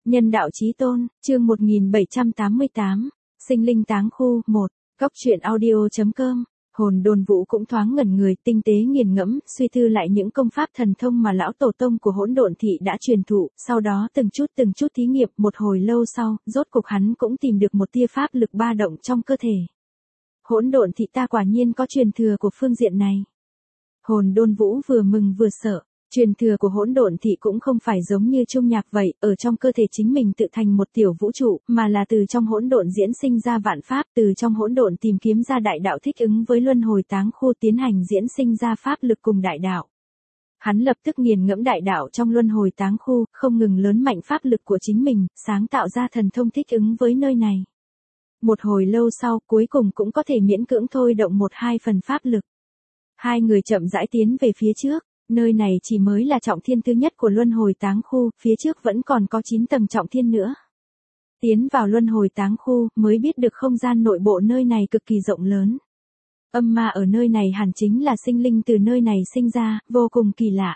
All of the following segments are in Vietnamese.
Nhân đạo chí tôn, chương 1788, sinh linh táng khu, 1, góc truyện audio.com. Hồn Đôn Vũ cũng thoáng ngẩn người, tinh tế nghiền ngẫm, suy tư lại những công pháp thần thông mà lão tổ tông của Hỗn Độn Thị đã truyền thụ, sau đó từng chút thí nghiệm, một hồi lâu sau, rốt cục hắn cũng tìm được một tia pháp lực ba động trong cơ thể. Hỗn Độn Thị ta quả nhiên có truyền thừa của phương diện này. Hồn Đôn Vũ vừa mừng vừa sợ. Truyền thừa của Hỗn Độn Thị cũng không phải giống như Trung Nhạc vậy, ở trong cơ thể chính mình tự thành một tiểu vũ trụ, mà là từ trong hỗn độn diễn sinh ra vạn pháp, từ trong hỗn độn tìm kiếm ra đại đạo thích ứng với luân hồi táng khu, tiến hành diễn sinh ra pháp lực cùng đại đạo. Hắn lập tức nghiền ngẫm đại đạo trong luân hồi táng khu, không ngừng lớn mạnh pháp lực của chính mình, sáng tạo ra thần thông thích ứng với nơi này. Một hồi lâu sau, cuối cùng cũng có thể miễn cưỡng thôi động 1-2 phần pháp lực. Hai người chậm rãi tiến về phía trước. Nơi này chỉ mới là trọng thiên thứ nhất của luân hồi táng khu, phía trước vẫn còn có 9 tầng trọng thiên nữa. Tiến vào luân hồi táng khu, mới biết được không gian nội bộ nơi này cực kỳ rộng lớn. Âm ma ở nơi này hẳn chính là sinh linh từ nơi này sinh ra, vô cùng kỳ lạ.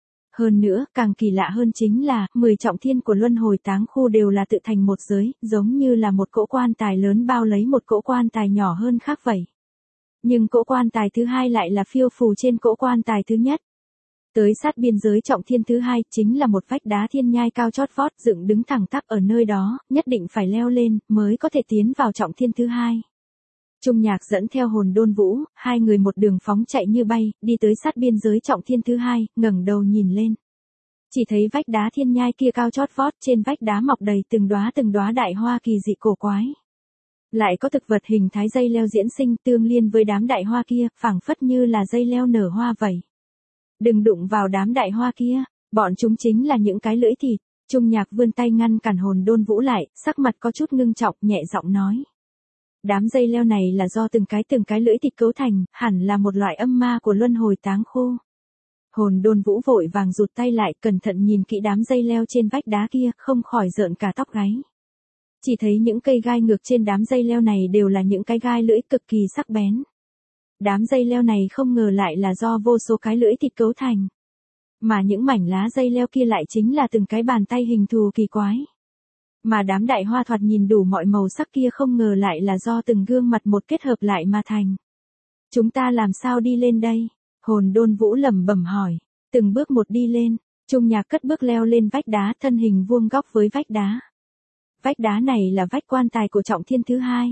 Hơn nữa, càng kỳ lạ hơn chính là, 10 trọng thiên của luân hồi táng khu đều là tự thành một giới, giống như là một cỗ quan tài lớn bao lấy một cỗ quan tài nhỏ hơn khác vậy. Nhưng cỗ quan tài thứ hai lại là phiêu phù trên cỗ quan tài thứ nhất. Tới sát biên giới trọng thiên thứ hai, chính là một vách đá thiên nhai cao chót vót dựng đứng thẳng tắp ở nơi đó, nhất định phải leo lên, mới có thể tiến vào trọng thiên thứ hai. Trung Nhạc dẫn theo Hồn Đôn Vũ, hai người một đường phóng chạy như bay, đi tới sát biên giới trọng thiên thứ hai, ngẩng đầu nhìn lên. Chỉ thấy vách đá thiên nhai kia cao chót vót, trên vách đá mọc đầy từng đóa đại hoa kỳ dị cổ quái. Lại có thực vật hình thái dây leo diễn sinh tương liên với đám đại hoa kia, phảng phất như là dây leo nở hoa vậy. Đừng đụng vào đám đại hoa kia, bọn chúng chính là những cái lưỡi thịt. Trung Nhạc vươn tay ngăn cản Hồn Đôn Vũ lại, sắc mặt có chút ngưng trọng, nhẹ giọng nói. Đám dây leo này là do từng cái lưỡi thịt cấu thành, hẳn là một loại âm ma của luân hồi táng khu. Hồn Đôn Vũ vội vàng rụt tay lại, cẩn thận nhìn kỹ đám dây leo trên vách đá kia, không khỏi rợn cả tóc gáy. Chỉ thấy những cây gai ngược trên đám dây leo này đều là những cái gai lưỡi cực kỳ sắc bén. Đám dây leo này không ngờ lại là do vô số cái lưỡi thịt cấu thành. Mà những mảnh lá dây leo kia lại chính là từng cái bàn tay hình thù kỳ quái. Mà đám đại hoa thoạt nhìn đủ mọi màu sắc kia không ngờ lại là do từng gương mặt một kết hợp lại mà thành. Chúng ta làm sao đi lên đây? Hồn Đôn Vũ lẩm bẩm hỏi. Từng bước một đi lên, Trung Nhạc cất bước leo lên vách đá, thân hình vuông góc với vách đá. Vách đá này là vách quan tài của trọng thiên thứ hai.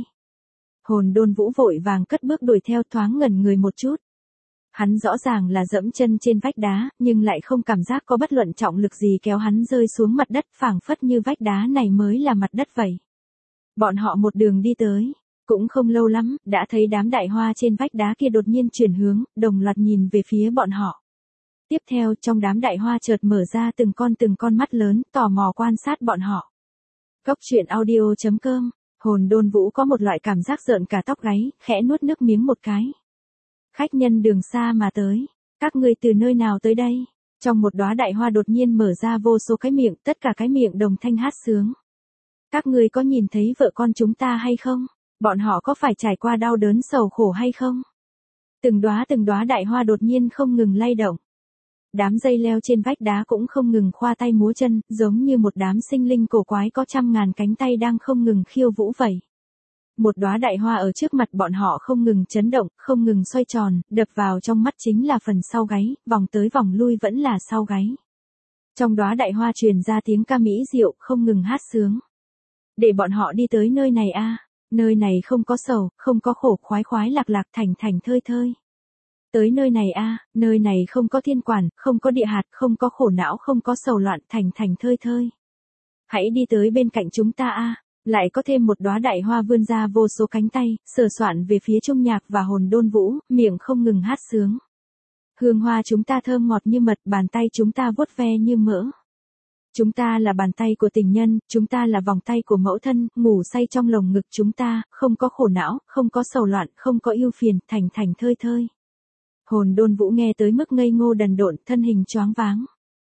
Hồn Đôn Vũ vội vàng cất bước đuổi theo, thoáng ngẩn người một chút. Hắn rõ ràng là dẫm chân trên vách đá, nhưng lại không cảm giác có bất luận trọng lực gì kéo hắn rơi xuống mặt đất, phảng phất như vách đá này mới là mặt đất vậy. Bọn họ một đường đi tới, cũng không lâu lắm, đã thấy đám đại hoa trên vách đá kia đột nhiên chuyển hướng, đồng loạt nhìn về phía bọn họ. Tiếp theo, trong đám đại hoa chợt mở ra từng con mắt lớn, tò mò quan sát bọn họ. Góc truyện audio.com. Hồn Đôn Vũ có một loại cảm giác rợn cả tóc gáy, khẽ nuốt nước miếng một cái. Khách nhân đường xa mà tới, các ngươi từ nơi nào tới đây? Trong một đóa đại hoa đột nhiên mở ra vô số cái miệng, tất cả cái miệng đồng thanh hát sướng. Các ngươi có nhìn thấy vợ con chúng ta hay không? Bọn họ có phải trải qua đau đớn sầu khổ hay không? Từng đóa đại hoa đột nhiên không ngừng lay động. Đám dây leo trên vách đá cũng không ngừng khoa tay múa chân, giống như một đám sinh linh cổ quái có 100.000 cánh tay đang không ngừng khiêu vũ vậy. Một đóa đại hoa ở trước mặt bọn họ không ngừng chấn động, không ngừng xoay tròn, đập vào trong mắt chính là phần sau gáy, vòng tới vòng lui vẫn là sau gáy. Trong đóa đại hoa truyền ra tiếng ca mỹ diệu, không ngừng hát sướng. Để bọn họ đi tới nơi này a, nơi này không có sầu, không có khổ, khoái lạc thành thơi thơi. Tới nơi này a, nơi này không có thiên quản, không có địa hạt, không có khổ não, không có sầu loạn, thành thơi thơi. Hãy đi tới bên cạnh chúng ta a. Lại có thêm một đóa đại hoa vươn ra vô số cánh tay, sờ soạn về phía Trung Nhạc và Hồn Đôn Vũ, miệng không ngừng hát sướng. Hương hoa chúng ta thơm ngọt như mật, bàn tay chúng ta vuốt ve như mỡ. Chúng ta là bàn tay của tình nhân, chúng ta là vòng tay của mẫu thân, ngủ say trong lồng ngực chúng ta, không có khổ não, không có sầu loạn, không có ưu phiền, thành thơi thơi. Hồn Đôn Vũ nghe tới mức ngây ngô đần độn, thân hình choáng váng.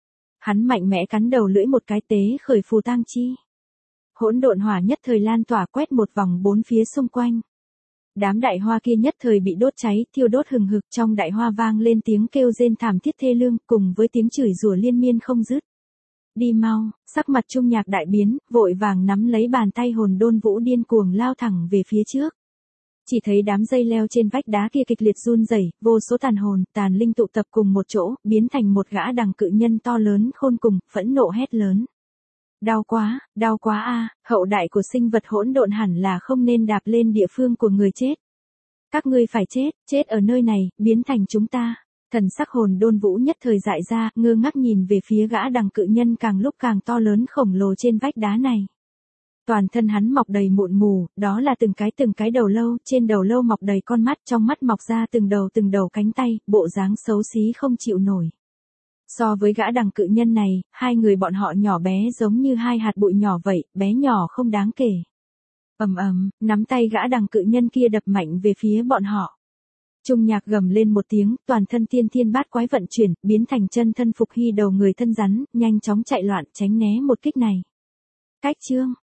Hắn mạnh mẽ cắn đầu lưỡi một cái, tế khởi phù tang chi. Hỗn độn hỏa nhất thời lan tỏa, quét một vòng bốn phía xung quanh. Đám đại hoa kia nhất thời bị đốt cháy, thiêu đốt hừng hực, trong đại hoa vang lên tiếng kêu rên thảm thiết thê lương, cùng với tiếng chửi rủa liên miên không dứt. đi mau, sắc mặt Trung Nhạc đại biến, vội vàng nắm lấy bàn tay Hồn Đôn Vũ điên cuồng lao thẳng về phía trước. Chỉ thấy đám dây leo trên vách đá kia kịch liệt run rẩy, vô số tàn hồn, tàn linh tụ tập cùng một chỗ, biến thành một gã đằng cự nhân to lớn khôn cùng, phẫn nộ hét lớn. Đau quá a, hậu đại của sinh vật hỗn độn hẳn là không nên đạp lên địa phương của người chết. Các ngươi phải chết ở nơi này, biến thành chúng ta. Thần sắc Hồn Đôn Vũ nhất thời dại ra, ngơ ngác nhìn về phía gã đằng cự nhân càng lúc càng to lớn khổng lồ trên vách đá này. Toàn thân hắn mọc đầy mụn mù, đó là từng cái đầu lâu, trên đầu lâu mọc đầy con mắt, trong mắt mọc ra từng đầu cánh tay, bộ dáng xấu xí không chịu nổi. So với gã đằng cự nhân này, hai người bọn họ nhỏ bé giống như hai hạt bụi nhỏ vậy, bé nhỏ không đáng kể. Nắm tay gã đằng cự nhân kia đập mạnh về phía bọn họ. Trung Nhạc gầm lên một tiếng, toàn thân tiên thiên bát quái vận chuyển, biến thành chân thân phục hy đầu người thân rắn, nhanh chóng chạy loạn tránh né một kích này. Cách chương